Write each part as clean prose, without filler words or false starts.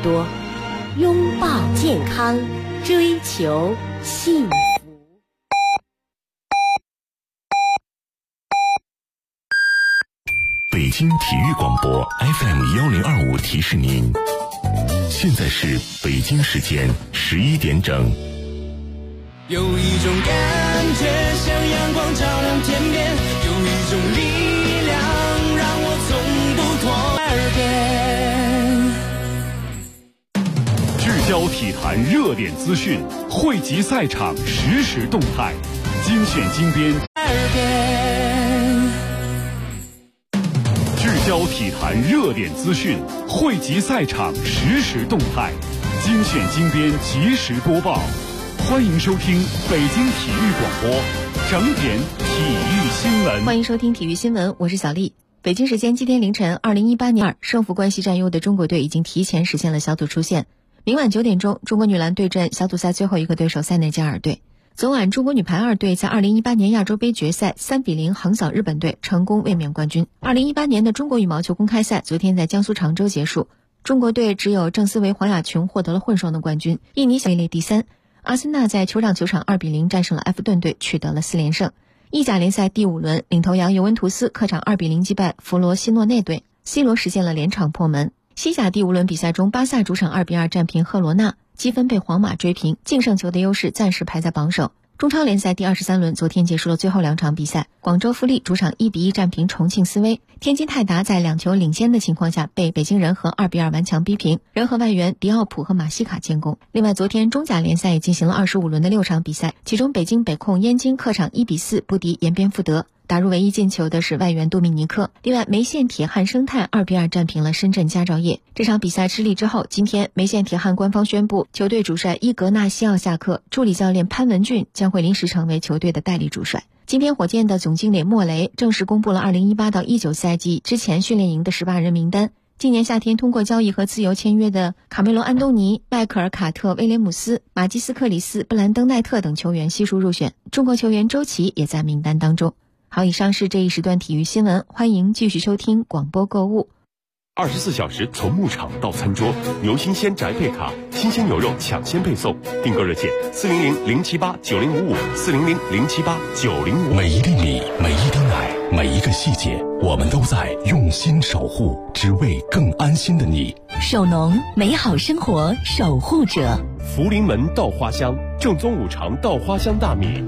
多，拥抱健康，追求幸福。 北京体育广播 FM1025 提示您，现在是北京时间11点整。 有一种感觉像阳光照亮天边，有一种力量让我从不脱耳边。 聚焦体坛热点资讯，汇集赛场实时动态，精选精编。 耳边。 聚焦体坛热点资讯，汇集赛场实时动态，精选精编，及时播报。欢迎收听北京体育广播整点体育新闻。 欢迎收听体育新闻，我是小丽。北京时间今天凌晨，2018年胜负关系占优的中国队已经提前实现了小组出线。明晚9点钟，中国女篮对阵小组赛最后一个对手塞内加尔队。昨晚，中国女排2队在2018年亚洲杯决赛3比0横扫日本队，成功卫冕冠军。2018年的中国羽毛球公开赛昨天在江苏常州结束，中国队只有郑思维、黄雅琼获得了混双的冠军，印尼位列第3。阿森纳在酋长球场2比0战胜了埃弗顿队，取得了4连胜。意甲联赛第5轮，领头羊尤文图斯客场2比0击败弗罗西诺内队 ，C 罗实现了连场破门。西甲第5轮比赛中，巴萨主场2比2战平赫罗纳，积分被皇马追平，净胜球的优势暂时排在榜首。中超联赛第23轮昨天结束了最后2场比赛，广州富力主场1比1战平重庆斯威，天津泰达在2球领先的情况下被北京人和2比2顽强逼平，人和外援迪奥普和马西卡建功。另外，昨天中甲联赛也进行了25轮的6场比赛，其中北京北控燕京客场1比4不敌延边富德，打入唯一进球的是外援多米尼克。另外，梅县铁汉生态2比2战平了深圳佳兆业。这场比赛失利之后，今天梅县铁汉官方宣布，球队主帅伊格纳西奥下课，助理教练潘文俊将会临时成为球队的代理主帅。今天火箭的总经理莫雷正式公布了2018到19赛季之前训练营的18人名单。今年夏天通过交易和自由签约的卡梅隆·安东尼、迈克尔·卡特、威廉姆斯、马基斯·克里斯、布兰登·奈特等球员悉数入选，中国球员周琦也在名单当中。好，以上是这一时段体育新闻，欢迎继续收听广播购物。 24小时从牧场到餐桌，牛新鲜宅配卡，新鲜牛肉抢先配送。订购热线400-078-9055，400-078-9055。每一粒米，每一滴奶，每一个细节，我们都在用心守护，只为更安心的你。 守农，美好生活守护者。 福临门稻花香，正宗五常稻花香大米。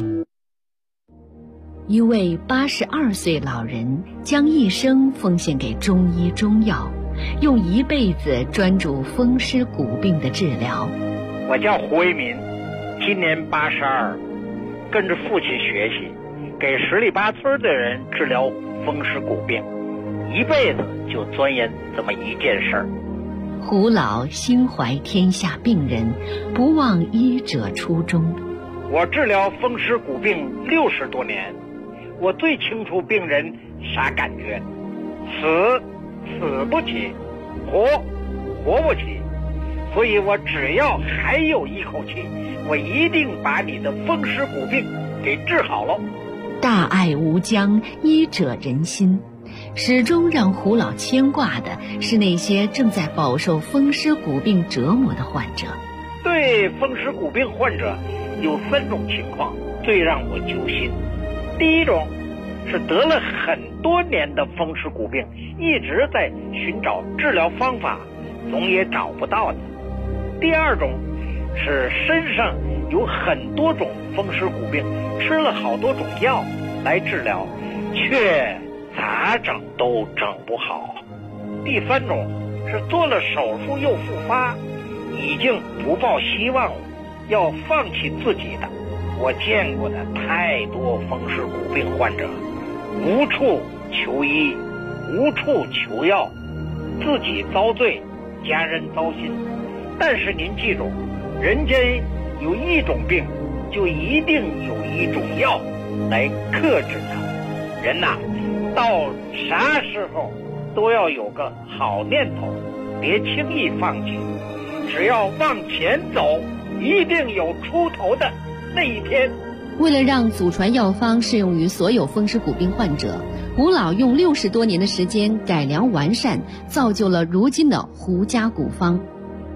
一位82岁老人将一生奉献给中医中药，用一辈子专注风湿骨病的治疗。 我叫胡为民，今年82，跟着父亲学习，给十里八村的人治疗风湿骨病，一辈子就钻研这么一件事儿。 胡老心怀天下病人，不忘医者初衷。 我治疗风湿骨病60多年，我最清楚病人啥感觉，死不起，活不起，所以我只要还有一口气，我一定把你的风湿骨病给治好了。 大爱无疆，医者仁心。始终让胡老牵挂的是那些正在饱受风湿骨病折磨的患者。 对风湿骨病患者有3种情况最让我揪心。第一种是得了很多年的风湿骨病，一直在寻找治疗方法，总也找不到的。第二种是身上有很多种风湿骨病，吃了好多种药来治疗，却咋整都整不好。第3种是做了手术又复发，已经不抱希望了，要放弃自己的。我见过的太多风湿骨病患者，无处求医，无处求药，自己遭罪，家人糟心。但是您记住，人间有一种病，就一定有一种药来克制它。人呐，到啥时候都要有个好念头，别轻易放弃。只要往前走，一定有出头的那一天。 为了让祖传药方适用于所有风湿骨病患者，胡老用60多年的时间改良完善，造就了如今的胡家古方。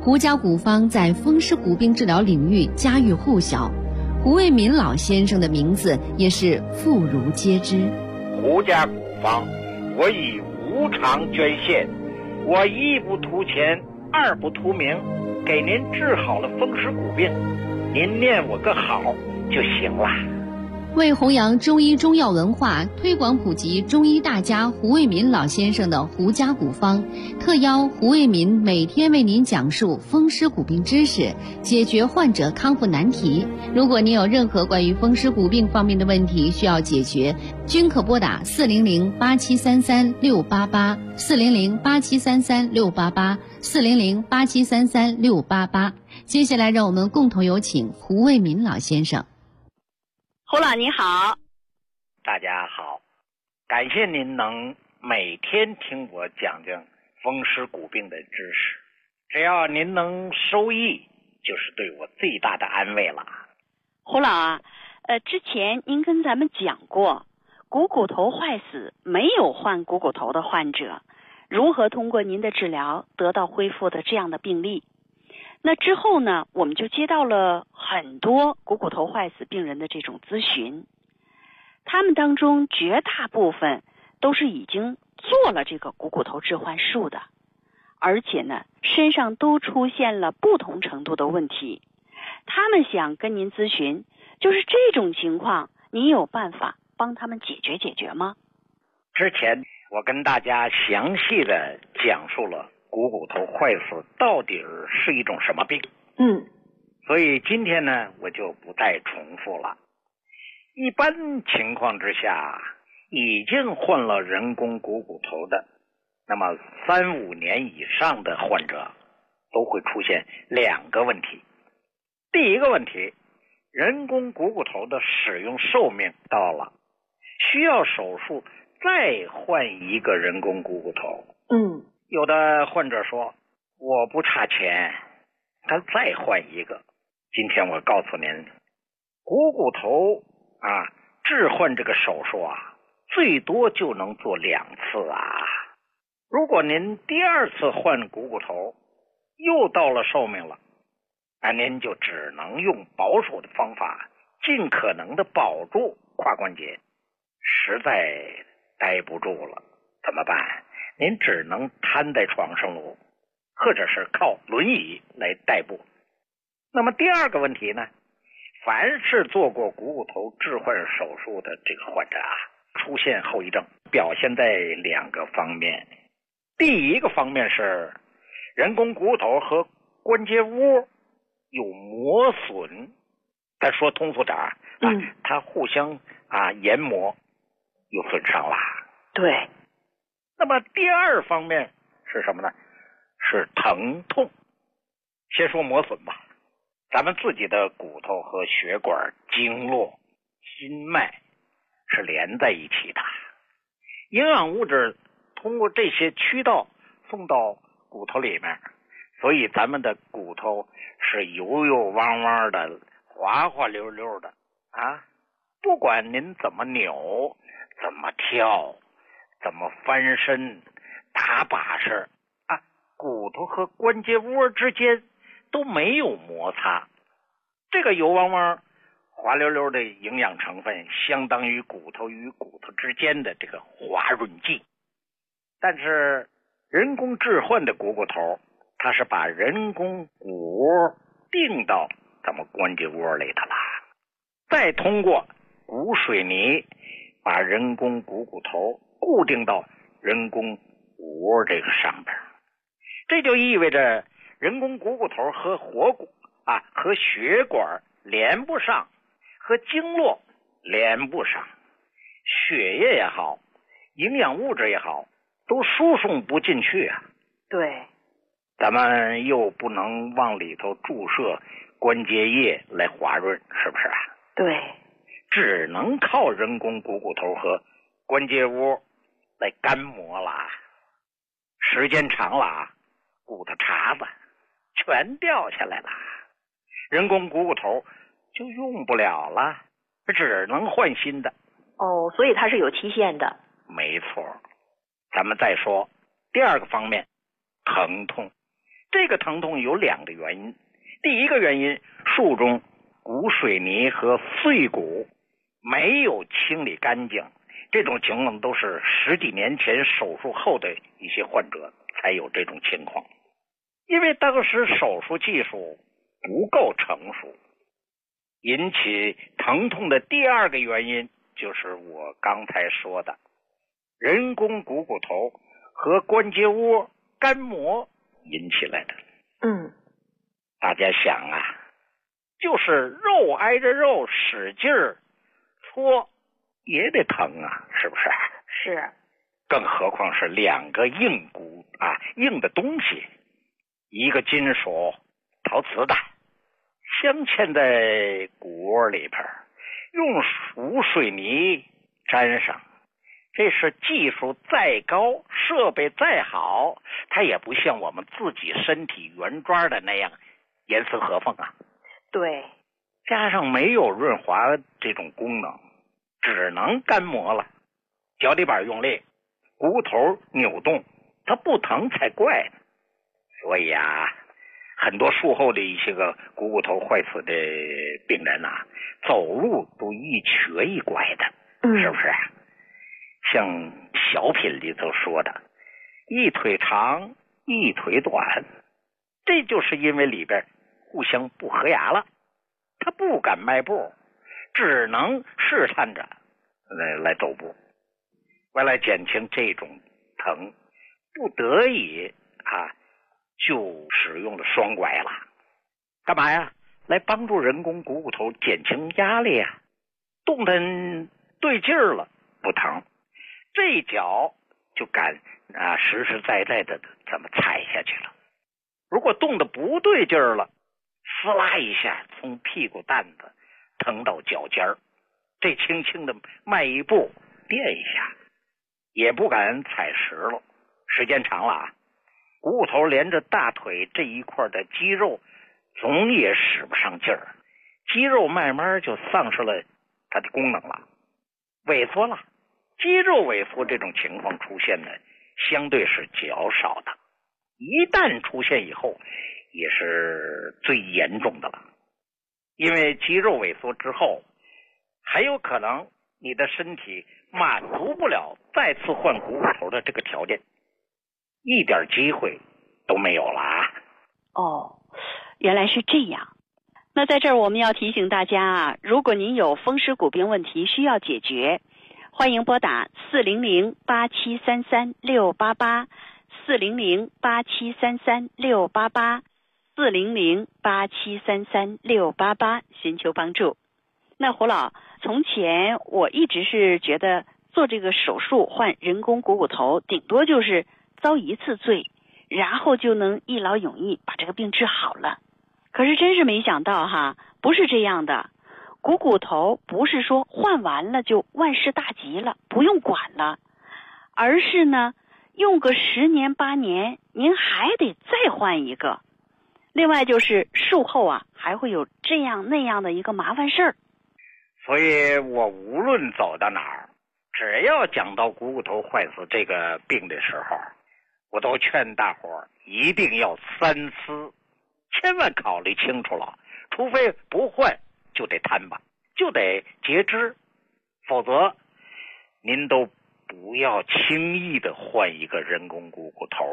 胡家古方在风湿骨病治疗领域家喻户晓，胡卫民老先生的名字也是妇孺皆知。 胡家古方，我以无偿捐献，我一不图钱，二不图名，给您治好了风湿骨病，您念我个好就行了。 为弘扬中医中药文化，推广普及中医大家胡卫民老先生的胡家古方，特邀胡卫民每天为您讲述风湿骨病知识，解决患者康复难题。如果您有任何关于风湿骨病方面的问题需要解决，均可拨打400-8733-688 400-8733-688 400-8733-688。接下来让我们共同有请胡卫民老先生。 胡老你好。 大家好，感谢您能每天听我讲讲风湿骨病的知识，只要您能受益，就是对我最大的安慰了。 胡老啊，之前您跟咱们讲过，股骨头坏死没有换股骨头的患者，如何通过您的治疗得到恢复的这样的病例。那之后呢，我们就接到了很多股骨头坏死病人的这种咨询，他们当中绝大部分都是已经做了这个股骨头置换术的，而且呢，身上都出现了不同程度的问题。他们想跟您咨询，就是这种情况，您有办法帮他们解决吗？ 之前我跟大家详细的讲述了股骨头坏死到底是一种什么病，所以今天呢，我就不再重复了。一般情况之下，已经换了人工股骨头的，那么3-5年以上的患者都会出现2个问题。第一个问题，人工股骨头的使用寿命到了，需要手术再换一个人工股骨头。有的患者说我不差钱，他再换一个。今天我告诉您，股骨头置换这个手术最多就能做2次如果您第2次换股骨头又到了寿命了，您就只能用保守的方法，尽可能的保住胯关节。实在待不住了怎么办？您只能瘫在床上喽，或者是靠轮椅来代步。那么第2个问题呢，凡是做过股骨头置换手术的这个患者出现后遗症表现在2个方面。第一个方面是人工骨头和关节窝有磨损，咱说通俗点它互相研磨有损伤了。 对。 那么第2方面是什么呢？是疼痛。先说磨损吧，咱们自己的骨头和血管、经络、心脉是连在一起的，营养物质通过这些渠道送到骨头里面，所以咱们的骨头是油油汪汪的，滑滑溜溜的不管您怎么扭，怎么跳，怎么翻身，打把式骨头和关节窝之间都没有摩擦。这个油汪汪滑溜溜的营养成分相当于骨头与骨头之间的这个滑润剂。但是人工置换的股骨头，它是把人工骨窝钉到咱们关节窝里的了，再通过骨水泥把人工股骨头固定到人工骨窝这个上边。这就意味着人工股骨头和活骨和血管连不上，和经络连不上，血液也好，营养物质也好，都输送不进去对。 咱们又不能往里头注射关节液来滑润，是不是对。 只能靠人工股骨头和关节窝来干磨了。时间长了骨头茬子全掉下来了，人工股骨头就用不了了，只能换新的。 所以它是有期限的。 没错。咱们再说第2个方面，疼痛。 这个疼痛有2个原因。第一个原因，术中骨水泥和碎骨没有清理干净，这种情况都是10几年前手术后的一些患者才有这种情况。因为当时手术技术不够成熟，引起疼痛的第2个原因就是我刚才说的人工股骨头和关节窝干磨引起来的。大家想啊，就是肉挨着肉使劲儿搓也得疼啊，是不是？ 是。 更何况是2个硬骨啊，硬的东西，一个金属陶瓷的镶嵌在骨窝里边，用无水泥粘上，这是技术再高，设备再好，它也不像我们自己身体原装的那样严丝合缝啊。 对， 加上没有润滑这种功能，只能干磨了。脚底板用力，骨头扭动，它不疼才怪呢。所以啊，很多术后的一些个股骨头坏死的病人啊，走路都一瘸一拐的，是不是？像小品里头说的，一腿长一腿短，这就是因为里边互相不合牙了，他不敢迈步，只能试探着来走步。为了减轻这种疼，不得已就使用了双拐了。干嘛呀？来帮助人工股骨头减轻压力啊，动弹对劲儿了不疼，这脚就敢实实在在的这么踩下去了。如果动的不对劲儿了，撕拉一下从屁股蛋子疼到脚尖儿，这轻轻的迈一步垫一下，也不敢踩实了。时间长了股骨头连着大腿这一块的肌肉总也使不上劲儿，肌肉慢慢就丧失了它的功能了，萎缩了。肌肉萎缩这种情况出现呢，相对是较少的，一旦出现以后也是最严重的了。因为肌肉萎缩之后，还有可能你的身体满足不了再次换股骨头的这个条件，一点机会都没有了原来是这样。那在这儿我们要提醒大家如果您有风湿骨病问题需要解决，欢迎拨打400-8733-688 400-8733-688 400-8733-688寻求帮助。那胡老，从前我一直是觉得做这个手术换人工股骨头顶多就是遭一次罪，然后就能一劳永逸把这个病治好了。可是真是没想到不是这样的。股骨头不是说换完了就万事大吉了，不用管了，而是呢用个10年8年您还得再换一个。另外就是术后还会有这样那样的一个麻烦事儿。 所以我无论走到哪儿，只要讲到股骨头坏死这个病的时候，我都劝大伙儿一定要三思，千万考虑清楚了，除非不换就得摊吧，就得截肢，否则您都不要轻易的换一个人工股骨头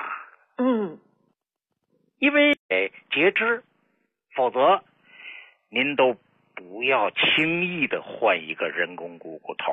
因为截肢，否则您都不要轻易的换一个人工股骨头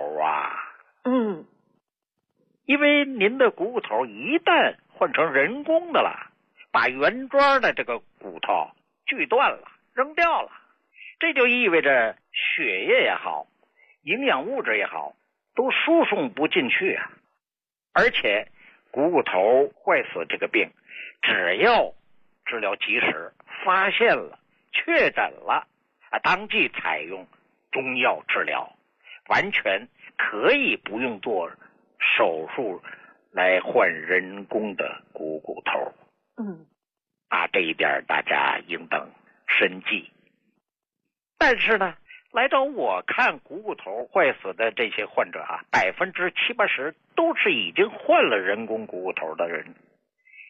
因为您的股骨头一旦换成人工的了，把原装的这个骨头锯断了扔掉了，这就意味着血液也好，营养物质也好，都输送不进去而且股骨头坏死这个病，只要治疗及时，发现了确诊了当即采用中药治疗，完全可以不用做手术来换人工的股骨头这一点大家应当深记。但是呢，来找我看股骨头坏死的这些患者70-80%都是已经换了人工股骨头的人，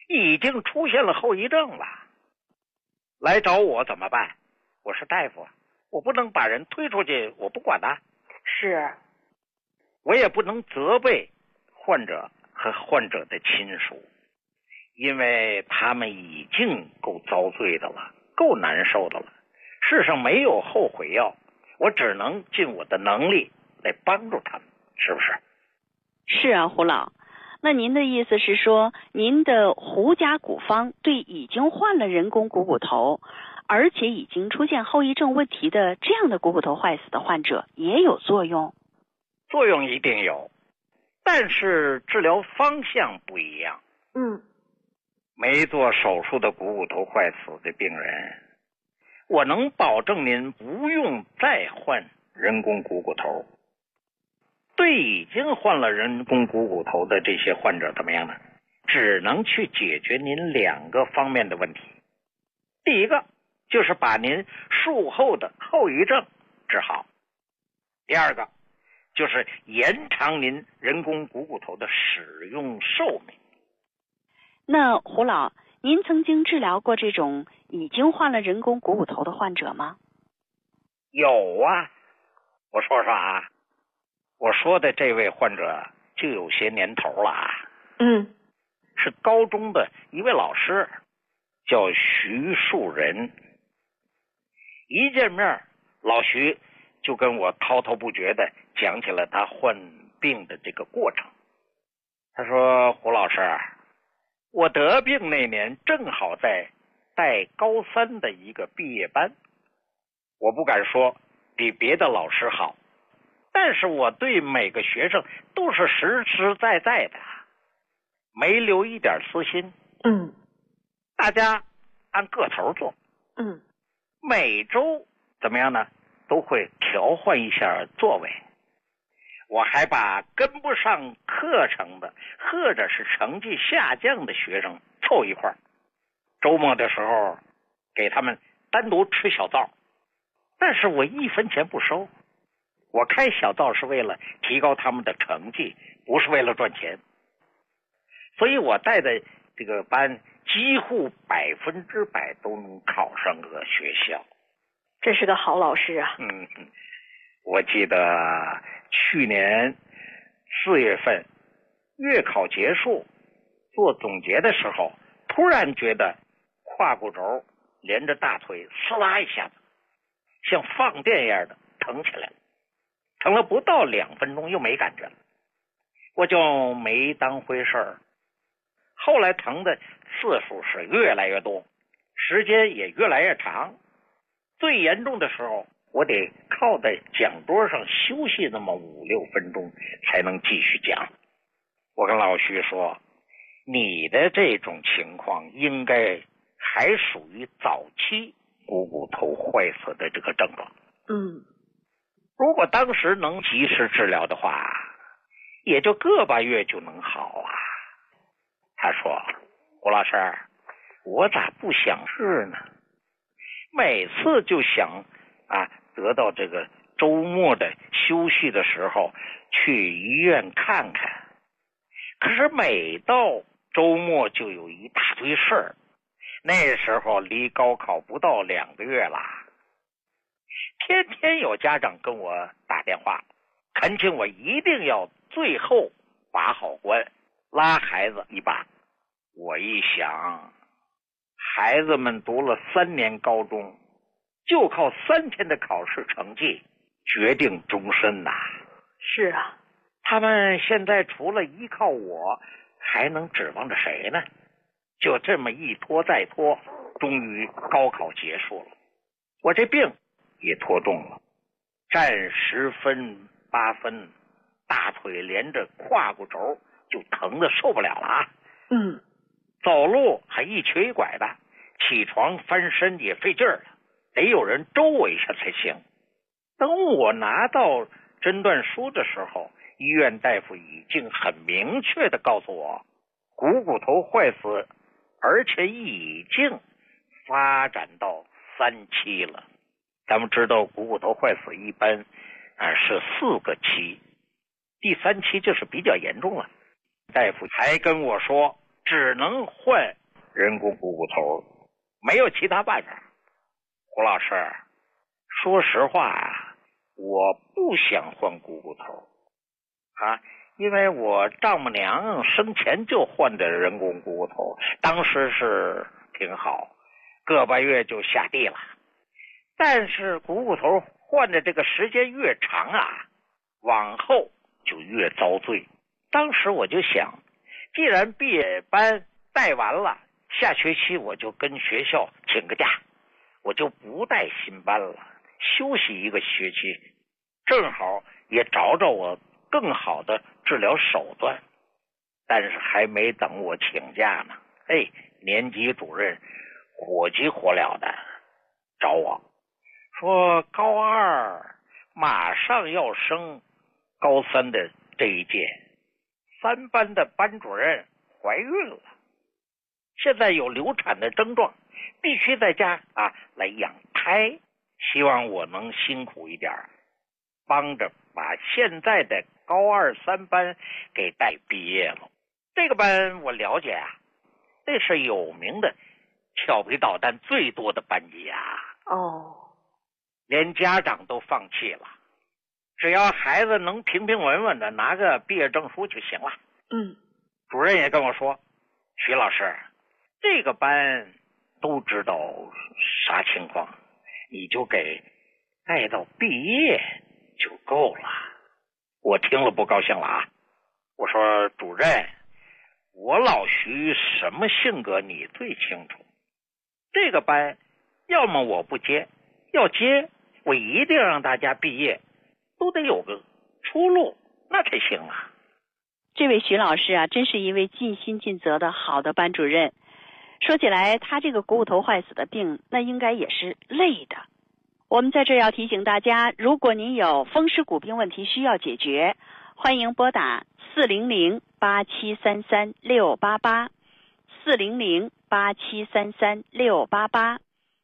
已经出现了后遗症了。来找我怎么办？我是大夫，我不能把人推出去，我不管他。 是， 我也不能责备患者和患者的亲属，因为他们已经够遭罪的了，够难受的了。世上没有后悔药，我只能尽我的能力来帮助他们，是不是？ 是啊，胡老。那您的意思是说，您的胡家古方对已经患了人工股骨头，而且已经出现后遗症问题的这样的股骨头坏死的患者也有作用？ 作用一定有，但是治疗方向不一样。没做手术的股骨头坏死的病人，我能保证您不用再换人工股骨头。对已经患了人工股骨头的这些患者怎么样呢？只能去解决您两个方面的问题。第一个就是把您术后的后遗症治好，第二个就是延长您人工股骨头的使用寿命。 那胡老，您曾经治疗过这种已经患了人工股骨头的患者吗？ 有啊，我说说啊，我说的这位患者就有些年头了啊。是高中的一位老师，叫徐树人。一见面，老徐就跟我滔滔不绝的讲起了他患病的这个过程。他说：胡老师，我得病那年正好在带高三的一个毕业班，我不敢说比别的老师好，但是我对每个学生都是实实在在的，没留一点私心。大家按个头做。每周怎么样呢？都会调换一下座位。我还把跟不上课程的或者是成绩下降的学生凑一块儿，周末的时候给他们单独吃小灶，但是我1分钱不收。我开小灶是为了提高他们的成绩，不是为了赚钱。所以我带的这个班几乎100%都能考上个学校。 这是个好老师啊。 我记得去年4月份月考结束做总结的时候，突然觉得胯骨轴连着大腿撕拉一下子像放电一样的疼起来了，疼了不到2分钟又没感觉了，我就没当回事儿。后来疼的次数是越来越多，时间也越来越长，最严重的时候我得靠在讲桌上休息那么5-6分钟才能继续讲。我跟老徐说，你的这种情况应该还属于早期股骨头坏死的这个症状。如果当时能及时治疗的话，也就个把月就能好啊。他说：胡老师，我咋不想治呢？每次就想得到这个周末的休息的时候去医院看看，可是每到周末就有一大堆事儿。那时候离高考不到2个月了，天天有家长跟我打电话，恳请我一定要最后把好关，拉孩子一把。我一想，孩子们读了3年高中，就靠3天的考试成绩决定终身呐。 是啊， 他们现在除了依靠我，还能指望着谁呢？就这么一拖再拖，终于高考结束了，我这病也拖重了，占10分8分，大腿连着胯骨轴就疼得受不了了啊。走路还一瘸一拐的，起床翻身也费劲儿了，得有人周我一下才行。等我拿到诊断书的时候，医院大夫已经很明确的告诉我，股骨头坏死，而且已经发展到3期了。咱们知道股骨头坏死一般是4个期，第3期就是比较严重了。大夫还跟我说，只能换人工股骨头，没有其他办法。胡老师，说实话啊，我不想换股骨头啊，因为我丈母娘生前就换的人工股骨头，当时是挺好，个把月就下地了。但是股骨头换的这个时间越长啊，往后就越遭罪。当时我就想，既然毕业班带完了，下学期我就跟学校请个假，我就不带新班了，休息一个学期，正好也找找我更好的治疗手段。但是还没等我请假呢，年级主任火急火燎的找我说，高2马上要升高3的这一届，3班的班主任怀孕了，现在有流产的症状，必须在家来养胎，希望我能辛苦一点，帮着把现在的高2、3班给带毕业了。这个班我了解啊，这是有名的调皮捣蛋最多的班级啊。连家长都放弃了，只要孩子能平平稳稳的拿个毕业证书就行了。主任也跟我说，徐老师，这个班都知道啥情况，你就给带到毕业就够了。我听了不高兴了啊！我说，主任，我老徐什么性格你最清楚，这个班要么我不接，要接我一定让大家毕业都得有个出路，那才行啊。 这位徐老师啊，真是一位尽心尽责的好的班主任。说起来，他这个股骨头坏死的病，那应该也是累的。我们在这要提醒大家，如果您有风湿骨病问题需要解决，欢迎拨打400-8733-688 400-8733-688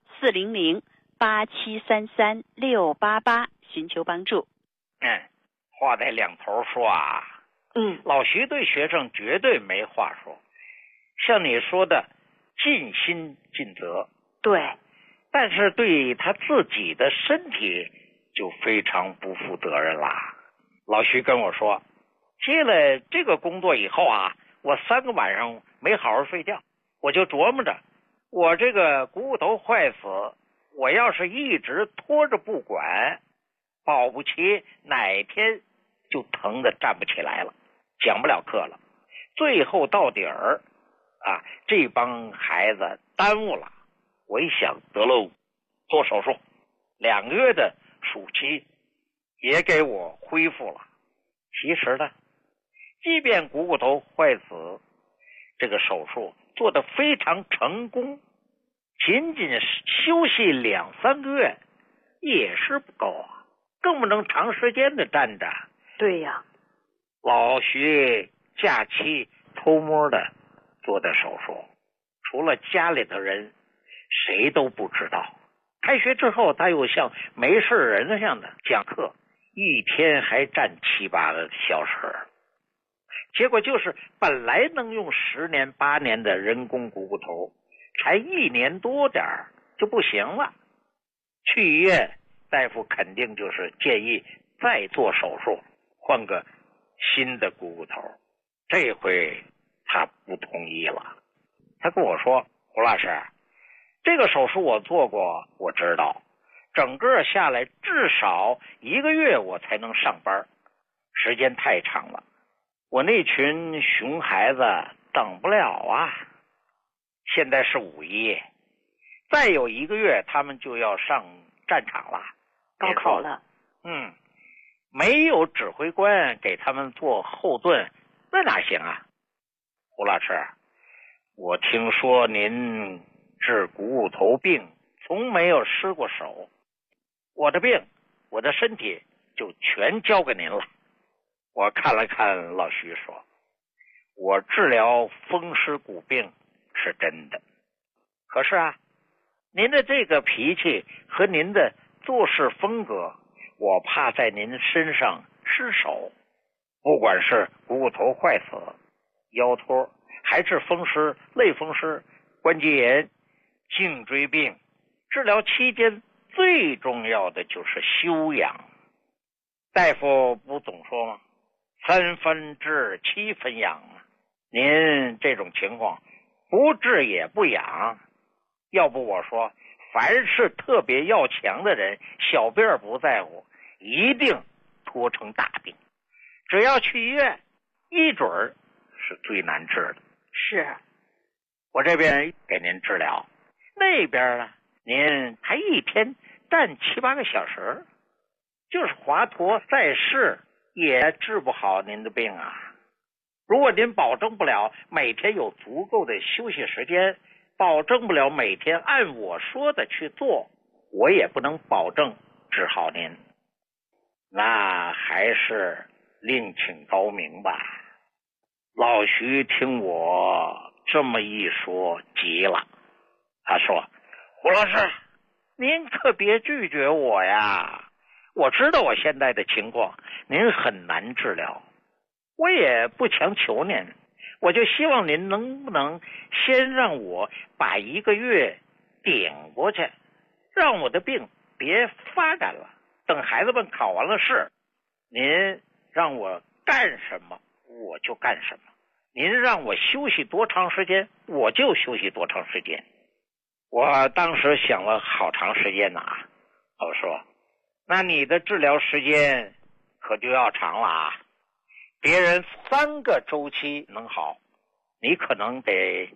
400-8733-688寻求帮助。 话在两头说啊。老徐对学生绝对没话说，像你说的尽心尽责， 对， 但是对他自己的身体就非常不负责任啦。老徐跟我说，接了这个工作以后啊，我3个晚上没好好睡觉，我就琢磨着，我这个股骨头坏死，我要是一直拖着不管，保不齐哪天就疼得站不起来了，讲不了课了，最后到底儿这帮孩子耽误了。我一想，得了，做手术2个月的暑期也给我恢复了。其实呢，即便股骨头坏死，这个手术做得非常成功，仅仅休息2、3个月也是不够啊，更不能长时间的站着。 对呀， 老徐假期偷摸的做的手术，除了家里的人谁都不知道。开学之后他又像没事人似的讲课，一天还站7、8个小时，结果就是本来能用10年8年的人工股骨头，才1年多点就不行了。去医院，大夫肯定就是建议再做手术，换个新的股骨头。这回他不同意了，他跟我说，胡老师，这个手术我做过，我知道整个下来至少1个月我才能上班，时间太长了，我那群熊孩子等不了啊。现在是5一，再有1个月他们就要上战场了， 高考了。 没有指挥官给他们做后盾，那哪行啊？胡老师，我听说您治股骨头病从没有失过手，我的病，我的身体就全交给您了。我看了看老徐说，我治疗风湿骨病是真的，可是您的这个脾气和您的做事风格，我怕在您身上失手。不管是股骨头坏死、腰托，还是风湿、类风湿， 关节炎、颈椎病，治疗期间最重要的就是休养。大夫不总说吗？3分治7分养嘛。您这种情况不治也不养，要不我说凡是特别要强的人，小病不在乎，一定拖成大病。只要去医院，一准儿是最难治的。 是， 我这边给您治疗，那边呢，您还一天站7、8个小时，就是华佗在世也治不好您的病啊。如果您保证不了每天有足够的休息时间，保证不了每天按我说的去做，我也不能保证治好您。那还是另请高明吧。老徐听我这么一说急了，他说：胡老师，您可别拒绝我呀，我知道我现在的情况您很难治疗，我也不强求您，我就希望您能不能先让我把1个月顶过去，让我的病别发展了，等孩子们考完了试，您让我干什么我就干什么，您让我休息多长时间我就休息多长时间。我当时想了好长时间呢，我说那你的治疗时间可就要长了啊，别人3个周期能好，你可能得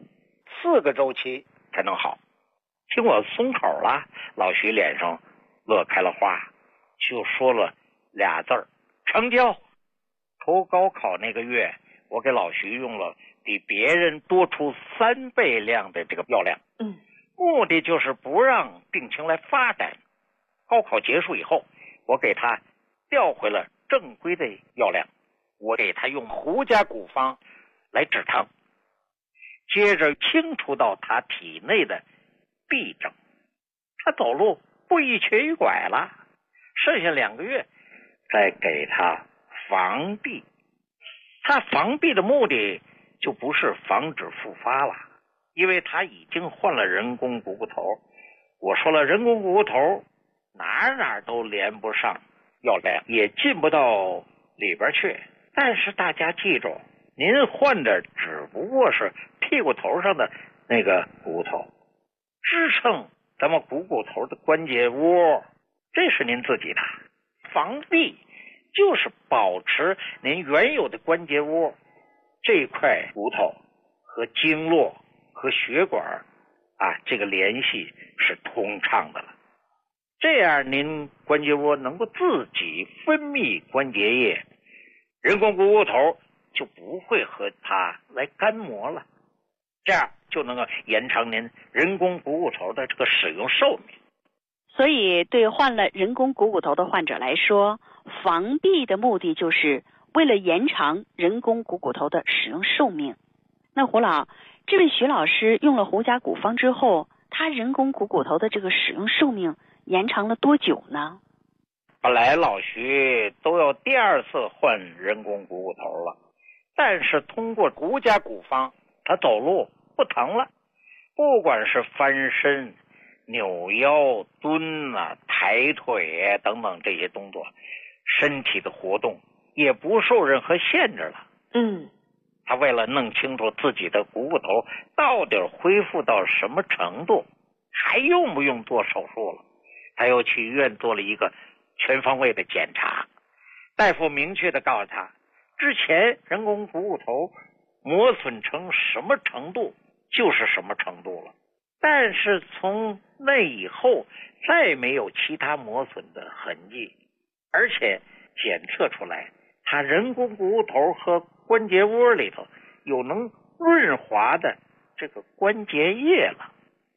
4个周期才能好。听我松口了，老徐脸上乐开了花，就说了俩字儿：成交。投高考那个月，我给老徐用了比别人多出3倍量的这个药量，目的就是不让病情来发展。高考结束以后，我给他调回了正规的药量，我给他用胡家古方来止疼，接着清除到他体内的痹症，他走路不一瘸一拐了。剩下2个月再给他防痹，他防痹的目的就不是防止复发了，因为他已经换了人工股骨头。我说了，人工股骨头哪都连不上药量，也进不到里边去。但是大家记住，您换的只不过是屁股头上的那个骨头，支撑咱们股骨头的关节窝，这是您自己的。防痹就是保持您原有的关节窝这块骨头和经络和血管这个联系是通畅的了，这样您关节窝能够自己分泌关节液，人工股骨头就不会和它来干磨了，这样就能够延长您人工股骨头的这个使用寿命。 所以对患了人工股骨头的患者来说，防痹的目的就是为了延长人工股骨头的使用寿命。那胡老，这位徐老师用了胡家古方之后，他人工股骨头的这个使用寿命延长了多久呢？ 本来老徐都要第2次换人工股骨头了，但是通过胡家古方，他走路不疼了，不管是翻身、扭腰、蹲抬腿等等这些动作，身体的活动也不受任何限制了。他为了弄清楚自己的股骨头到底恢复到什么程度，还用不用做手术了，他又去医院做了一个全方位的检查。大夫明确的告诉他，之前人工股骨头磨损成什么程度就是什么程度了，但是从那以后再没有其他磨损的痕迹，而且检测出来他人工股骨头和关节窝里头有能润滑的这个关节液了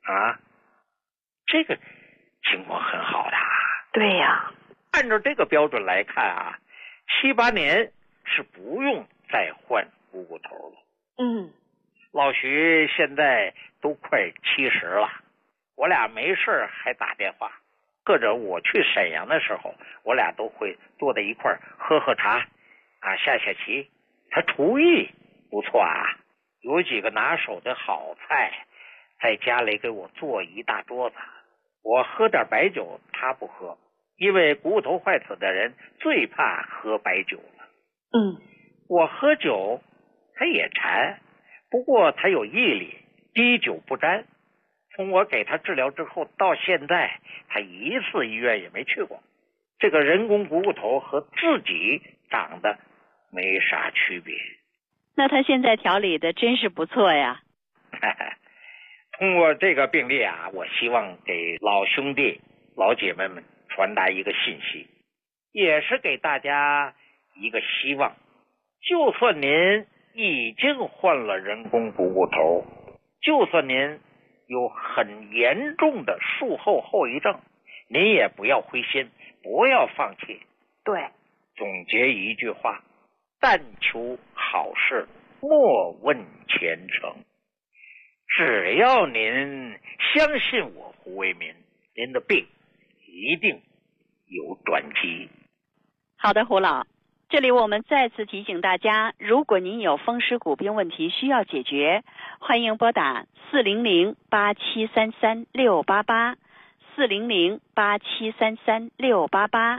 这个情况很好的。 对呀， 按照这个标准来看7、8年是不用再换股骨头了。老徐现在都快70了，我俩没事还打电话，或者我去沈阳的时候，我俩都会坐在一块喝茶下棋。他厨艺不错有几个拿手的好菜， 在家里给我做一大桌子，我喝点白酒，他不喝，因为骨头坏死的人最怕喝白酒了。我喝酒他也馋，不过他有毅力，滴酒不沾。从我给他治疗之后到现在，他一次医院也没去过。这个人工股骨头和自己长得没啥区别。 那他现在调理的真是不错呀。 通过这个病例啊，我希望给老兄弟老姐妹们传达一个信息，也是给大家一个希望。就算您已经患了人工股骨头，就算您有很严重的术后后遗症，您也不要灰心，不要放弃。 对， 总结一句话，但求好事，莫问前程。只要您相信我胡为民，您的病一定有转机。 好的，胡老，这里我们再次提醒大家，如果您有风湿骨病问题需要解决，欢迎拨打400-8733-688 400-8733-688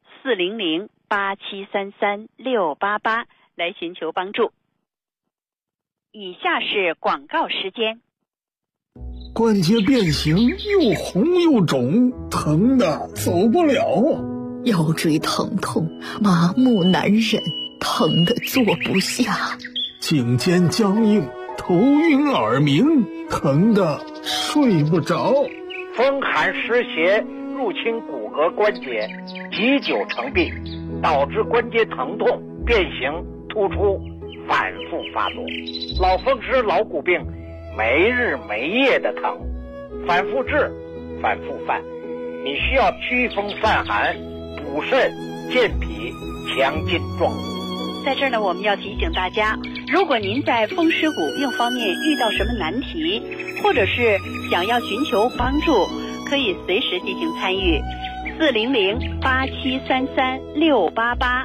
400-8733-688来寻求帮助。以下是广告时间。 关节变形，又红又肿，疼的走不了啊！ 腰椎疼痛，麻木难忍，疼得坐不下； 颈肩僵硬，头晕耳鸣，疼得睡不着。 风寒湿邪入侵骨骼关节，积久成病，导致关节疼痛、变形、突出，反复发作。老风湿、老骨病，没日没夜的疼，反复治，反复犯。你需要祛风散寒、补肾、健脾、强筋壮骨。 在这儿呢，我们要提醒大家，如果您在风湿骨病方面遇到什么难题，或者是想要寻求帮助，可以随时进行参与。400-8733-688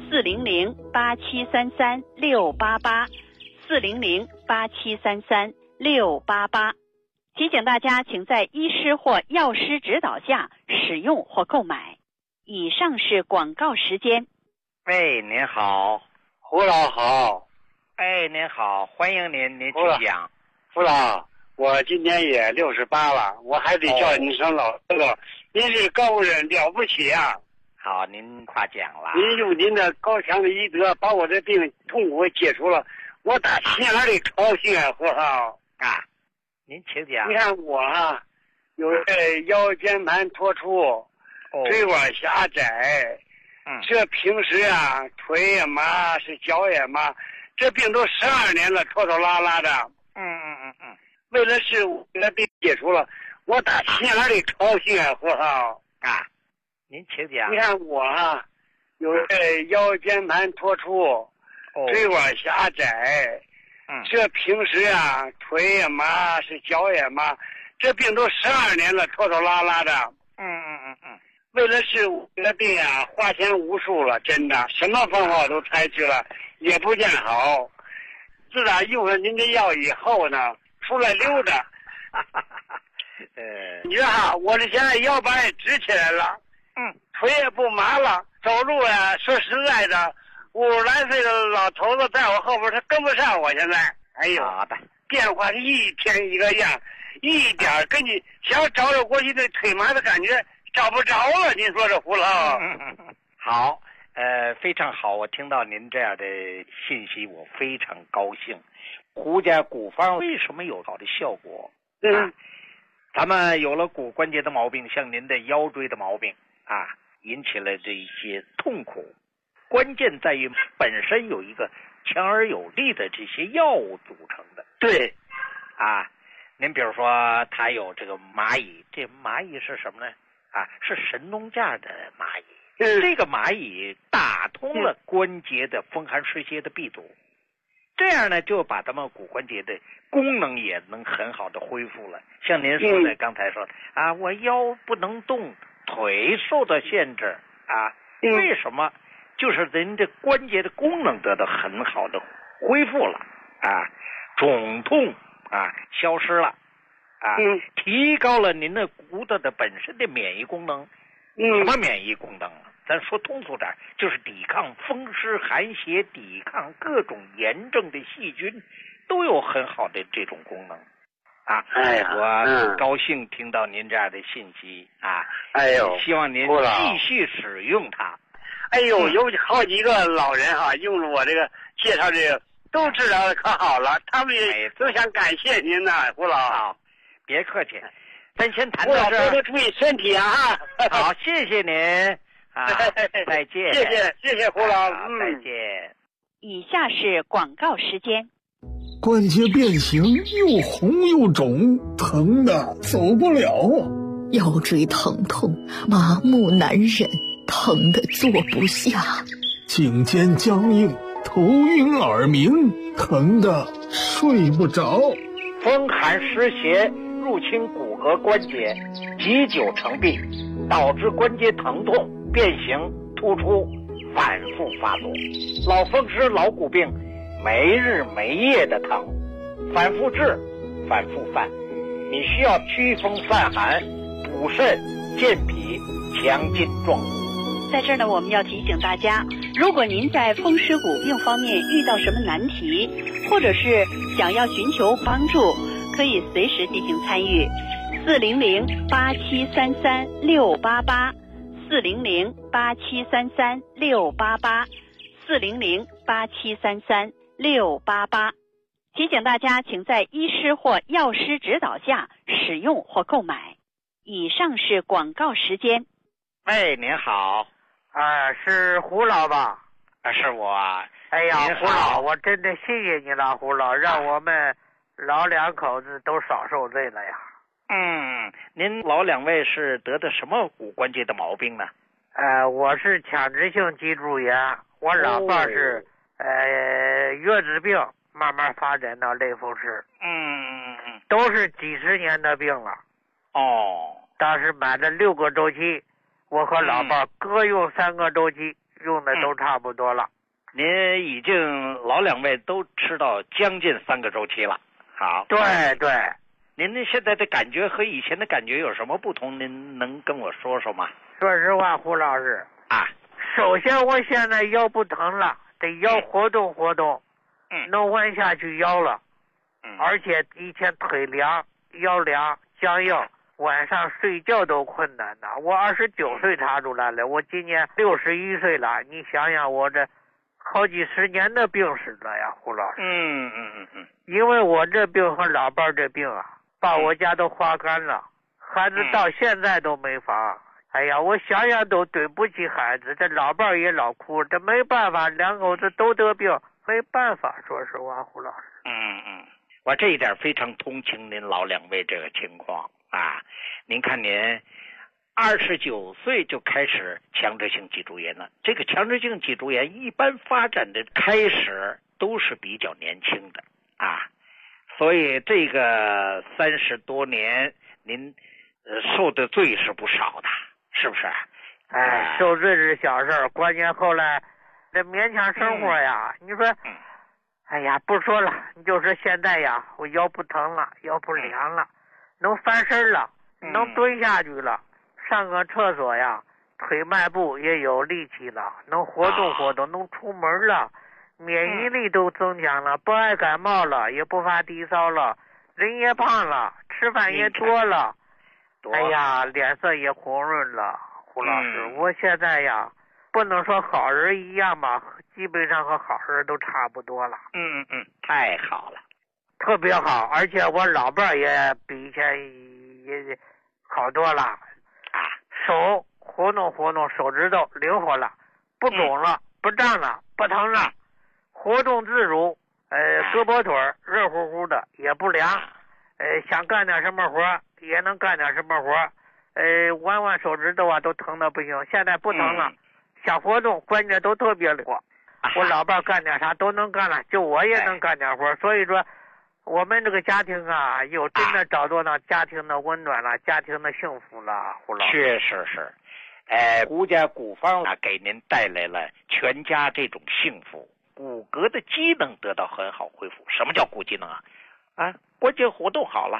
400-8733-688 400-8733-688。提醒大家，请在医师或药师指导下使用或购买。以上是广告时间。 喂，您好。 胡老好。 哎，您好，欢迎您，您请讲。 胡老，我今年也68了，我还得叫您声老哥哥。您是高人了不起啊！ 好，您夸奖了。 您用您的高强的医德把我的病痛苦解除了，我打心眼里高兴啊，胡老啊！您请讲。 你看我啊，有腰间盘突出，椎管狭窄，这平时啊腿也麻，是脚也麻，这病都12年了，拖拖拉拉的。为了是我的病解除了，我打心眼里高兴啊，胡老啊！您请讲。 你看我啊，有腰间盘突出，椎管狭窄，这平时啊腿也麻，是脚也麻，这病都12年了，拖拖拉拉的。为了是我的病啊，花钱无数了，真的，什么方法都采取了，也不见好。自打用了您的药以后呢，出来溜达。你知道我这现在腰板也直起来了，腿也不麻了，走路啊，说实在的，50来岁的老头子在我后边，他跟不上我现在。哎呦， 好的， 变化是一天一个样，一点跟你想找找过去那腿麻的感觉找不着了。您说这胡老？ 好，非常好，我听到您这样的信息，我非常高兴。胡家骨方为什么有好的效果？咱们有了骨关节的毛病，像您的腰椎的毛病啊，引起了这一些痛苦，关键在于本身有一个强而有力的这些药物组成的。 对， 啊，您比如说它有这个蚂蚁，这蚂蚁是什么呢？啊，是神农架的蚂蚁。这个蚂蚁打通了关节的风寒湿邪的闭阻，这样呢就把咱们骨关节的功能也能很好的恢复了。像您说的刚才说啊，我腰不能动，腿受到限制啊，为什么？就是您这关节的功能得到很好的恢复了啊，肿痛啊消失了提高了您的骨头的本身的免疫功能。什么免疫功能啊？咱说通俗点，就是抵抗风湿寒邪，抵抗各种炎症的细菌，都有很好的这种功能。我高兴听到您这样的信息啊！希望您继续使用它。 有好几个老人用了我这个介绍这个，都治疗的可好了，他们也都想感谢您呢，胡老。 好，别客气，咱先谈到这儿。 胡老多多注意身体啊！ 好，谢谢您再见。 谢谢胡老， 再见。 以下是广告时间。 关节变形又红又肿，疼的走不了啊！ 腰椎疼痛，麻木难忍，疼的坐不下； 颈肩僵硬，头晕耳鸣，疼的睡不着； 风寒湿邪入侵骨骼关节，积久成病，导致关节疼痛、变形、突出，反复发作。老风湿、老骨病，没日没夜的疼，反复治，反复犯。你需要驱风散寒、补肾、健脾、强筋壮骨。 在这儿呢，我们要提醒大家，如果您在风湿骨病方面遇到什么难题，或者是想要寻求帮助，可以随时进行参与。400-8733-688 400-8733-688 400-8733-688。提醒大家，请在医师或药师指导下使用或购买。以上是广告时间。 您好。 是胡老吧？ 是我。 胡老，我真的谢谢你了，胡老，让我们老两口子都少受罪了呀。 您老两位是得的什么骨关节的毛病呢？ 我是强直性脊柱炎，我老伴是月子病，慢慢发展到类风湿。都是几十年的病了。当时买了6个周期，我和老伴各用3个周期，用的都差不多了。 您已经老两位都吃到将近3个周期了。好。 对。 您现在的感觉和以前的感觉有什么不同？您能跟我说说吗？ 说实话，胡老师首先我现在腰不疼了，得腰活动活动，能弯下去腰了，而且以前腿凉、腰凉、僵硬，晚上睡觉都困难的。我29岁查出来了，我今年61岁了，你想想我这好几十年的病史了呀，胡老师。因为我这病和老伴这病把我家都花干了，孩子到现在都没房。我想想都对不起孩子，这老伴也老哭，这没办法，两口子都得病，没办法，说实话，胡老师。 我这一点非常同情您老两位这个情况您看您29岁就开始强直性脊柱炎了，这个强直性脊柱炎一般发展的开始都是比较年轻的所以这个30多年您受的罪是不少的，是不是？ 受罪是小事儿，关键后来这勉强生活呀。你说不说了，你就说现在我腰不疼了，腰不凉了，能翻身了，能蹲下去了，上个厕所腿迈步也有力气了，能活动活动，能出门了，免疫力都增强了，不爱感冒了，也不发低烧了，人也胖了，吃饭也多了，脸色也红润了。胡老师，我现在不能说好人一样吧，基本上和好人都差不多了。 太好了， 特别好，而且我老伴也比以前也好多了手活动活动，手指头灵活了，不肿了，不胀了，不疼了，活动自如，胳膊腿热乎乎的，也不凉，想干点什么活也能干点什么活，弯弯手指头都疼的不行，现在不疼了，想活动关节都特别灵活。我老伴干点啥都能干了，就我也能干点活，所以说我们这个家庭又真的找到了家庭的温暖了，家庭的幸福了，胡老师。 确实是，胡家骨方给您带来了全家这种幸福，骨骼的机能得到很好恢复。什么叫骨机能关节活动好了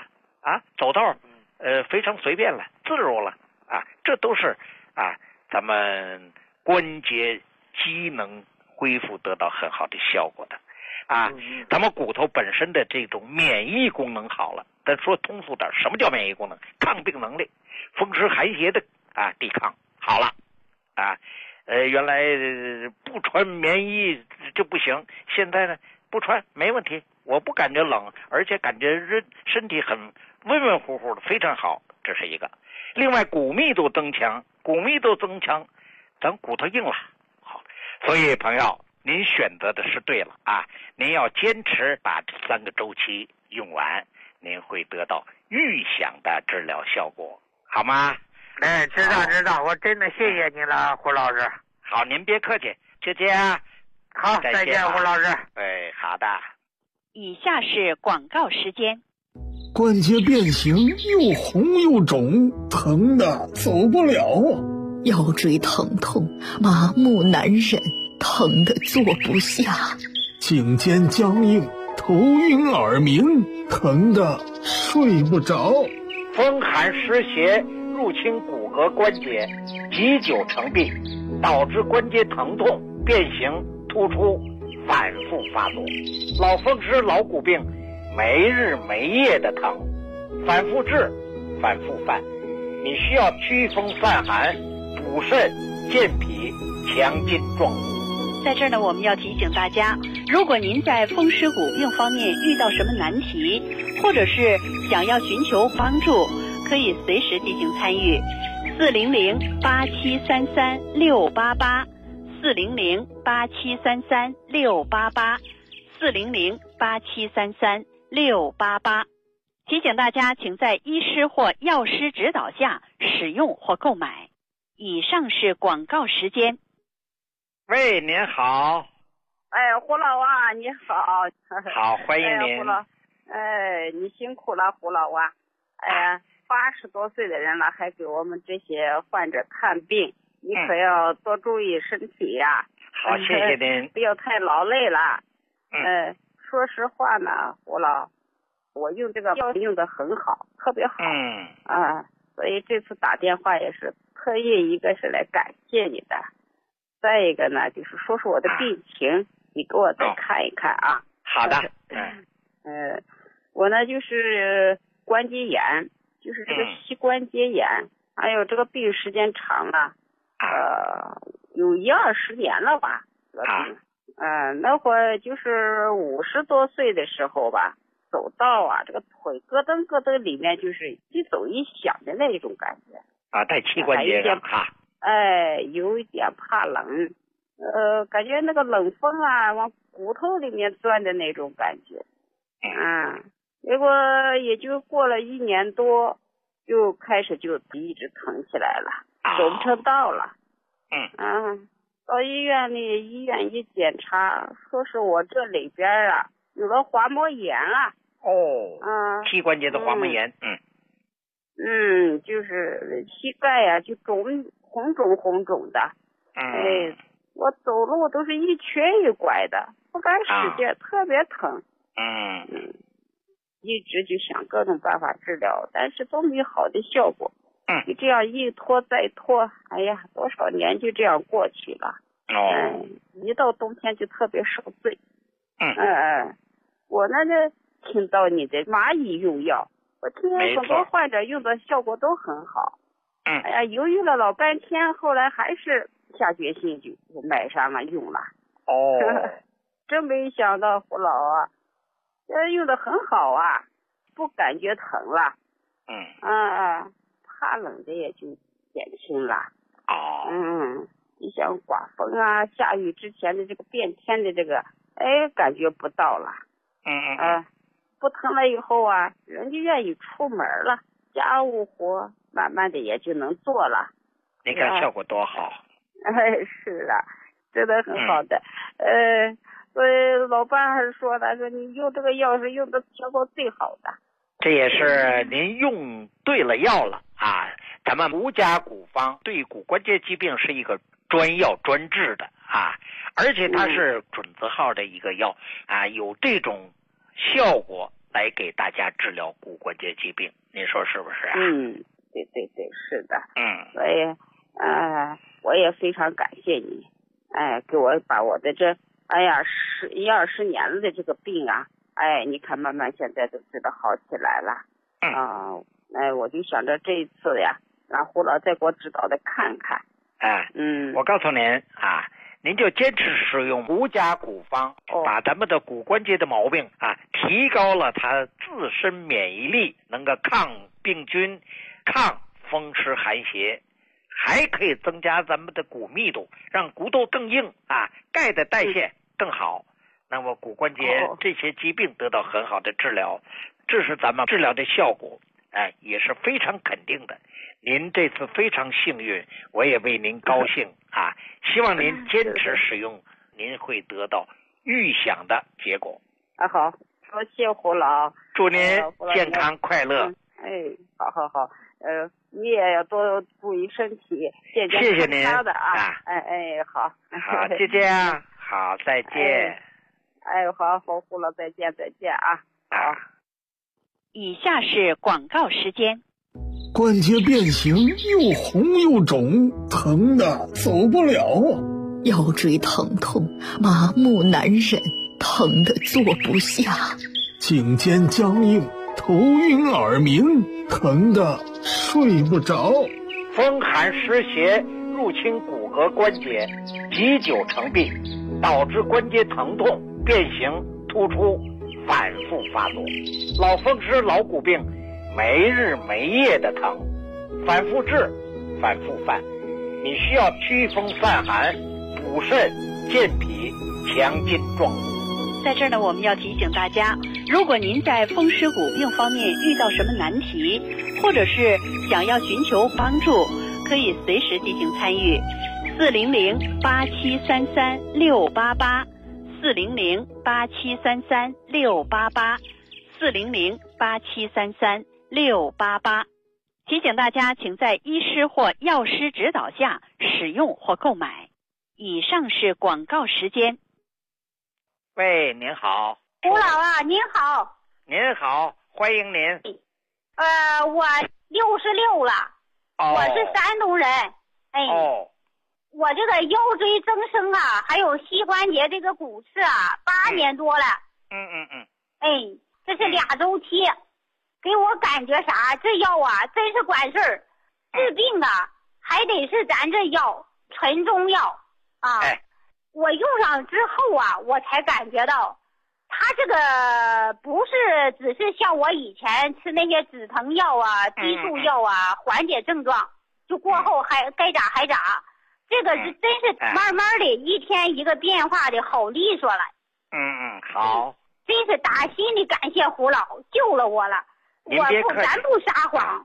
啊，走道非常随便了，自如了啊，这都是啊咱们关节机能恢复得到很好的效果的啊。咱们骨头本身的这种免疫功能好了，咱说通俗点，什么叫免疫功能？抗病能力，风湿寒邪的啊抵抗好了啊。原来不穿棉衣就不行，现在呢不穿没问题，我不感觉冷，而且感觉身体很温温乎乎的，非常好，这是一个。另外骨密度增强，咱骨头硬了，好，所以朋友您选择的是对了啊，您要坚持把这3个周期用完，您会得到预想的治疗效果，好吗？ 知道，我真的谢谢你了，胡老师。 好，您别客气，再见啊。 好，再见，胡老师。 哎，好的。 以下是广告时间。 关节变形，又红又肿，疼的走不了啊！ 腰椎疼痛，麻木难忍，疼得坐不下； 颈肩僵硬，头晕耳鸣，疼得睡不着。 风寒湿邪入侵骨骼关节，积久成病，导致关节疼痛、变形、突出，反复发作。老风湿、老骨病，没日没夜的疼，反复治，反复犯。你需要祛风散寒、补肾健脾、强筋壮骨。 在这儿呢，我们要提醒大家，如果您在风湿骨病方面遇到什么难题，或者是想要寻求帮助，可以随时进行参与。400-8733-688，400-8733-688，400-8733-688。提醒大家，请在医师或药师指导下使用或购买。以上是广告时间。 喂，您好。 哎，胡老啊，你好。 好，欢迎您。 胡老，你辛苦了，胡老啊。哎呀，80多岁的人了，还给我们这些患者看病，你可要多注意身体呀。 好，谢谢您。 不要太劳累了。说实话呢，胡老，我用这个药用的很好，特别好。所以这次打电话也是特意，一个是来感谢你的，再一个呢就是说说我的病情，你给我再看一看啊。 好的。 我呢就是关节炎，就是这个膝关节炎，还有这个病时间长了，有10-20年了吧，这个病。那会儿就是50多岁的时候吧，走道啊，这个腿咯噔咯噔里面就是一走一响的那种感觉。 在膝关节上哈。 有一点怕冷，感觉那个冷风啊往骨头里面钻的那种感觉。结果也就过了1年多，就开始就一直疼起来了，走不成道了。到医院里，医院一检查，说是我这里边啊有了滑膜炎了。 膝关节的滑膜炎。 就是膝盖呀就红肿的。我走路都是一瘸一拐的，不敢使劲，特别疼。一直就想各种办法治疗，但是都没好的效果。就这样一拖再拖，哎呀，多少年就这样过去了。一到冬天就特别受罪。我呢听到你的蚂蚁用药，我听很多患者用的效果都很好。哎呀，犹豫了老半天，后来还是下决心就买上了用了。真没想到胡老啊，用的很好啊，不感觉疼了。怕冷的也就减轻了。你像刮风啊、下雨之前的这个变天的这个，感觉不到了。不疼了以后啊，人就愿意出门了，家务活慢慢的也就能做了。 你看效果多好。 是啊，真的很好的。所以老伴还说的，说你用这个药是用的效果最好的。 这也是您用对了药了啊！咱们吴家古方对骨关节疾病是一个专药专治的啊，而且它是准字号的一个药啊，有这种效果来给大家治疗骨关节疾病，您说是不是啊？ 对，是的。所以我也非常感谢你，给我把我的这10-20年了的这个病啊，你看慢慢现在都知道好起来了。我就想着这一次呀，让胡老再给我指导的看看。 我告诉您啊，您就坚持使用胡家骨方，把咱们的骨关节的毛病提高了它自身免疫力，能够抗病菌、抗风湿寒邪，还可以增加咱们的骨密度，让骨头更硬钙的代谢更好。那么骨关节这些疾病得到很好的治疗，这是咱们治疗的效果，也是非常肯定的。您这次非常幸运，我也为您高兴希望您坚持使用，您会得到预想的结果。 好，多谢胡老， 祝您健康快乐。 好，你也要多注意身体，健健康康的好， 就这样，好，再见。 好，胡老，再见啊。好。 以下是广告时间。 关节变形又红又肿，疼的走不了啊！ 腰椎疼痛，麻木难忍，疼的坐不下； 颈肩僵硬，头晕耳鸣，疼的睡不着； 风寒湿邪入侵骨骼关节，积久成病，导致关节疼痛、变形、突出，反复发作。老风湿、老骨病，没日没夜的疼，反复治，反复犯。你需要祛风散寒、补肾健脾、强筋壮骨。 在这儿呢，我们要提醒大家，如果您在风湿骨病方面遇到什么难题，或者是想要寻求帮助，可以随时进行参与。400-8733-688，400-8733-688，400-8733-688。提醒大家，请在医师或药师指导下使用或购买。以上是广告时间。 喂，您好， 胡老啊，您好。 您好，欢迎您。 我66了，我是山东人。我这个腰椎增生啊，还有膝关节这个骨刺啊，8年多了。这是2周期，给我感觉啥？这药啊，真是管事儿。治病啊，还得是咱这药纯中药啊。我用上之后啊，我才感觉到，它这个不是只是像我以前吃那些止疼药啊、激素药啊缓解症状，就过后还该咋还咋。这个是真是慢慢的一天一个变化的好利索了。 好。 真是打心里感谢胡老救了我了。咱不撒谎。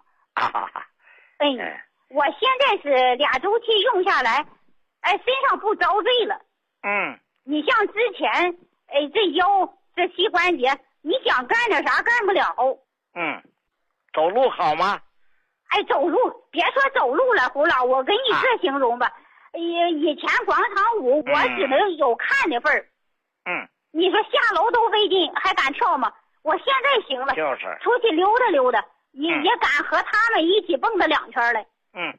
我现在是2周期用下来，身上不遭罪了。你像之前，这腰这膝关节，你想干点啥干不了。 走路好吗？ 走路别说走路了，胡老，我跟你这形容吧，以前广场舞我只能有看的份儿。你说下楼都费劲，还敢跳吗？我现在行了， 就是出去溜达溜达，也敢和他们一起蹦跶2圈了。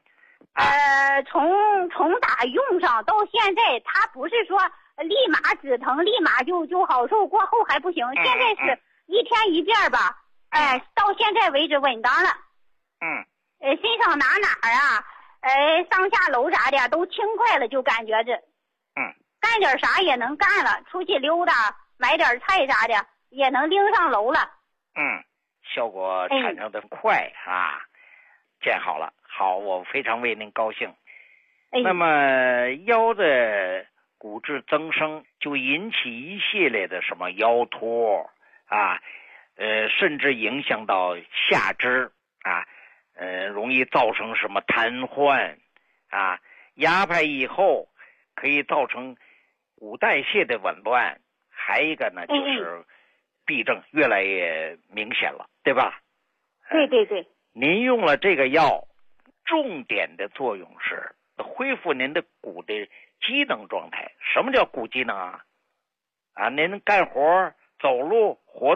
从打用上到现在，他不是说立马止疼，立马就好受，过后还不行。现在是一天一遍吧，到现在为止稳当了。身上哪啊，上下楼啥的都轻快了，就感觉着。干点啥也能干了，出去溜达，买点菜啥的也能拎上楼了。 效果产生的快见好了，好，我非常为您高兴。那么腰的骨质增生就引起一系列的什么腰托甚至影响到下肢容易造成什么瘫痪压迫以后可以造成骨代谢的紊乱，还一个呢就是痹症越来越明显了，对吧？ 对。 您用了这个药，重点的作用是恢复您的骨的机能状态。什么叫骨机能您干活走路活动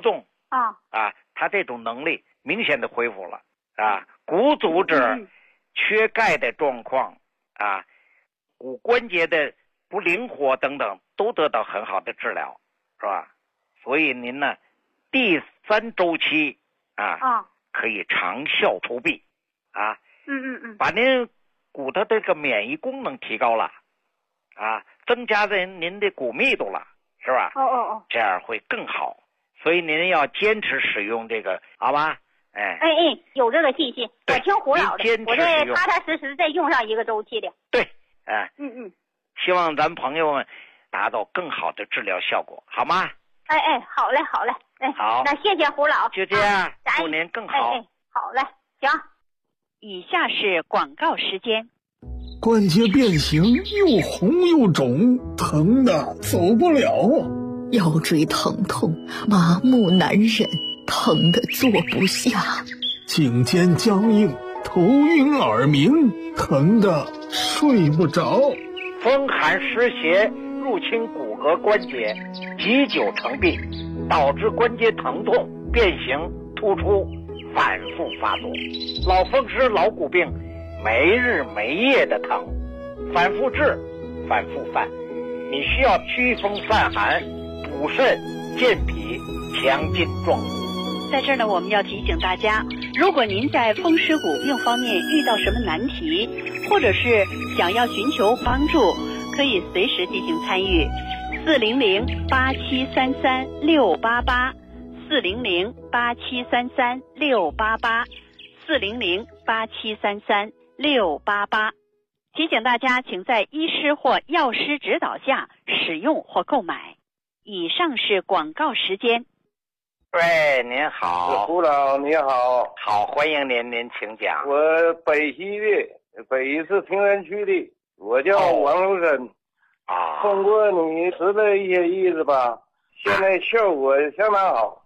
他这种能力明显的恢复了啊，骨组织缺钙的状况啊，骨关节的不灵活等等都得到很好的治疗，是吧？所以您呢，第3周期可以长效出臂啊，把您骨头这个免疫功能提高了啊，增加您的骨密度了，是吧？这样会更好。所以您要坚持使用这个，好吧？ 有这个信心。我听胡老的，我这踏踏实实再用上1个周期的。 对，希望咱朋友们达到更好的治疗效果，好吗？ 好嘞。 好， 那谢谢胡老。 就这样，祝您更好。 好嘞，行。 以下是广告时间。 关节变形，又红又肿，疼的走不了。 腰椎疼痛，麻木难忍，疼得坐不下。 颈肩僵硬，头晕耳鸣，疼得睡不着。 风寒湿邪入侵骨骼关节，积久成病，导致关节疼痛、变形、突出，反复发作。老风湿、老骨病，没日没夜的疼，反复治，反复犯。你需要祛风散寒、补肾、健脾、强筋壮骨。 在这儿呢，我们要提醒大家，如果您在风湿骨病方面遇到什么难题，或者是想要寻求帮助，可以随时进行参与。400-8733-688 400-8733-688 400-8733-688。提醒大家，请在医师或药师指导下使用或购买。以上是广告时间。 喂，您好， 胡老，你好， 好，欢迎您，您请讲。 我北西的，北是平原区的，我叫王荣生。通过你吃了一些意思吧，现在效果相当好。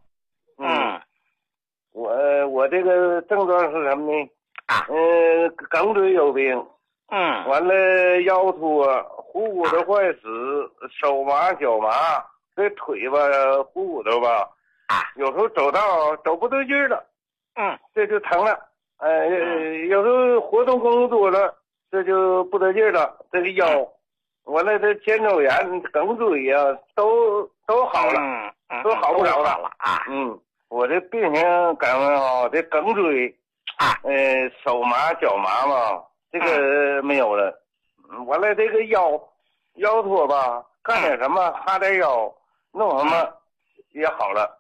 我这个症状是什么呢？梗椎有病。完了腰突啊，股骨头坏死，手麻脚麻，这腿吧股骨头吧。有时候走道走不对劲了，这就疼了。有时候活动工作了，这就不得劲了。这个腰，完了这肩周炎、梗椎呀，都好了，都好不了了啊。 我这病情感觉啊，这梗椎手麻脚麻嘛，这个没有了。完了这个腰托吧，干点什么哈点腰，弄什么也好了。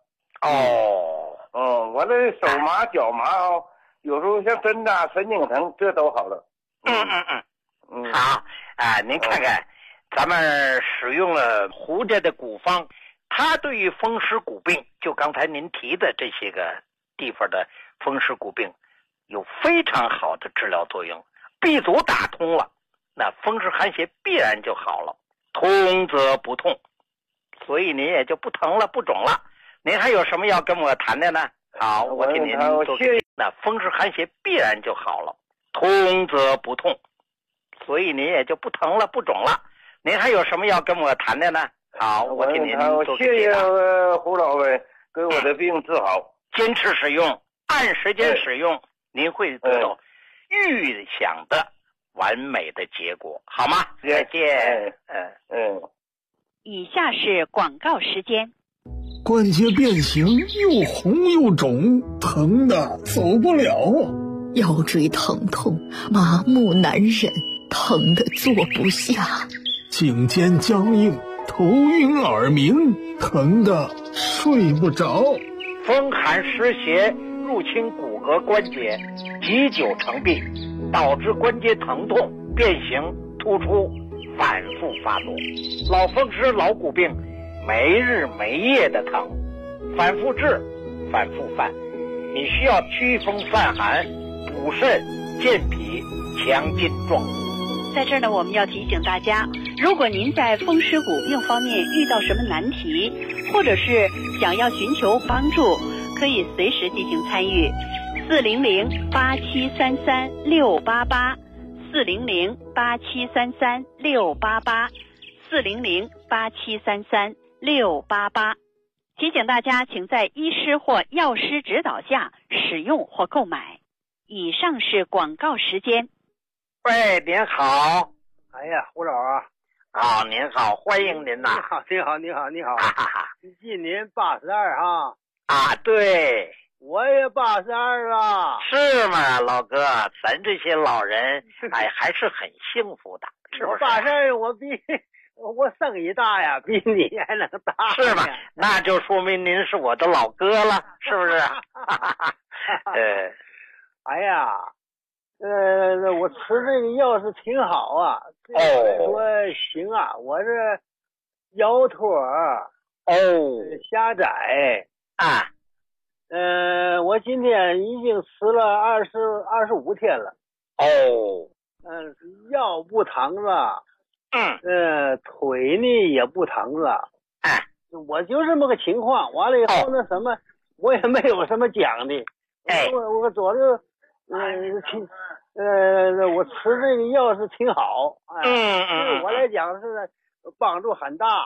完了手麻脚麻有时候像针扎神经疼，这都好了。 好您看看咱们使用了胡家的古方，它对于风湿骨病，就刚才您提的这些个地方的风湿骨病有非常好的治疗作用。B 组打通了，那风湿寒邪必然就好了，通则不痛，所以您也就不疼了，不肿了。您还有什么要跟我谈的呢？好，我替您做。那风湿寒邪必然就好了，通则不痛，所以您也就不疼了，不肿了。您还有什么要跟我谈的呢？好，我替您做。 谢谢胡老师给我的病治好。 坚持使用，按时间使用，您会得到预想的完美的结果，好吗？再见。 以下是广告时间。 关节变形，又红又肿，疼的走不了。 腰椎疼痛，麻木难忍，疼得坐不下。 颈肩僵硬，头晕耳鸣，疼得睡不着。 风寒湿邪入侵骨骼关节，积久成病，导致关节疼痛、变形、突出，反复发作。老风湿、老骨病，没日没夜的疼，反复治，反复犯。你需要祛风散寒、补肾、健脾、强筋壮骨。 在这儿呢，我们要提醒大家，如果您在风湿骨病方面遇到什么难题，或者是想要寻求帮助，可以随时进行参与。400-8733-688 400-8733-688 400-8733-688。提提醒大家，请在医师或药师指导下使用或购买。以上是广告时间。 喂，您好。 哎呀，胡老啊。 啊，您好，欢迎您呐。 你好。今年82哈。 啊，对。 我也82了。 是吗，老哥？咱这些老人，哎，还是很幸福的，是不是 ？82，我生意大呀，比你还能大。 是吗？那就说明您是我的老哥了，是不是？ 哎呀，我吃这个药是挺好啊。说行啊，我这腰托狭窄啊。 我今天已经吃了25天了。腰不疼了。腿呢也不疼了。我就这么个情况。完了以后那什么，我也没有什么讲的。我左右我吃这个药是挺好。对我来讲是帮助很大。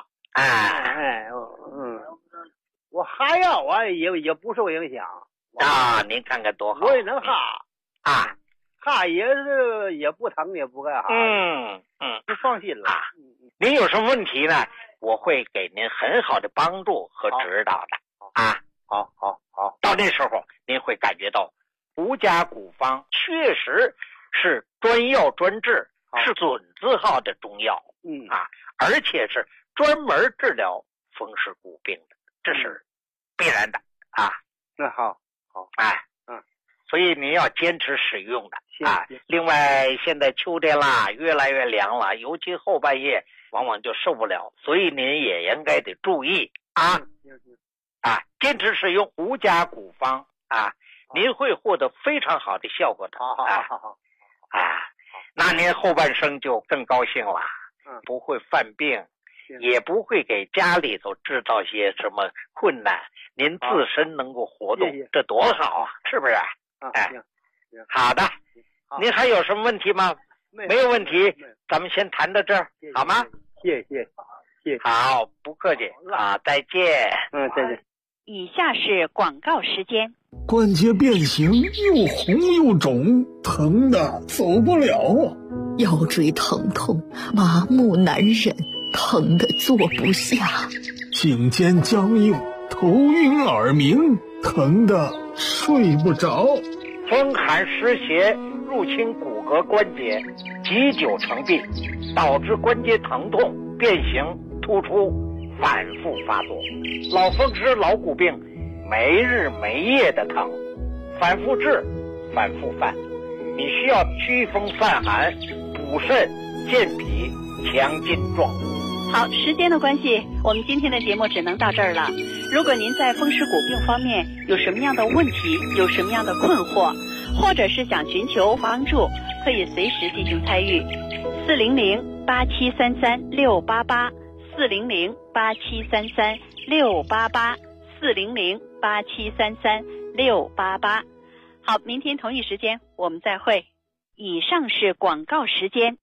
我哈药啊也不受影响。 啊，您看看多好。 我也能哈。哈也不疼也不干哈。你放心了。 您有什么问题呢？我会给您很好的帮助和指导的。 好。 到那时候您会感觉到胡家古方确实是专药专治，是准字号的中药。而且是专门治疗风湿骨病的，这是必然的啊。 那好。 所以您要坚持使用的啊。另外，现在秋天啦，越来越凉了，尤其后半夜往往就受不了，所以您也应该得注意啊。坚持使用胡家古方啊，您会获得非常好的效果的。 好。 那您后半生就更高兴了。不会犯病，也不会给家里头制造些什么困难，您自身能够活动，这多好啊，是不是？好的。您还有什么问题吗？没有问题，咱们先谈到这儿，好吗？ 谢谢。 好，不客气啊，再见。 再见。 以下是广告时间。 关节变形，又红又肿，疼的走不了啊！ 腰椎疼痛，麻木难忍，疼得坐不下； 颈肩僵硬，头晕耳鸣，疼得睡不着； 风寒湿邪入侵骨骼关节，积久成病，导致关节疼痛、变形、突出，反复发作。老风湿、老骨病，没日没夜的疼，反复治，反复犯。你需要祛风散寒、补肾健脾、强筋壮骨。 好，时间的关系，我们今天的节目只能到这儿了。如果您在风湿骨病方面有什么样的问题，有什么样的困惑，或者是想寻求帮助，可以随时进行参与。400-8733-688，400-8733-688，400-8733-688。好，明天同一时间我们再会。以上是广告时间。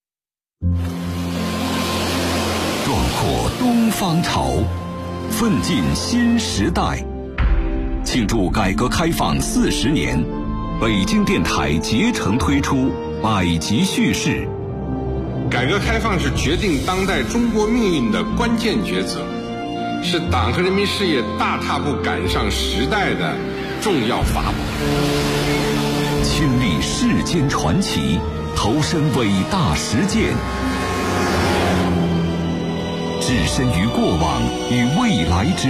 壮阔东方潮，奋进新时代。庆祝改革开放40年，北京电台竭诚推出百集叙事。 改革开放是决定当代中国命运的关键抉择，是党和人民事业大踏步赶上时代的重要法宝。 亲历世间传奇，投身伟大实践，置身于过往与未来之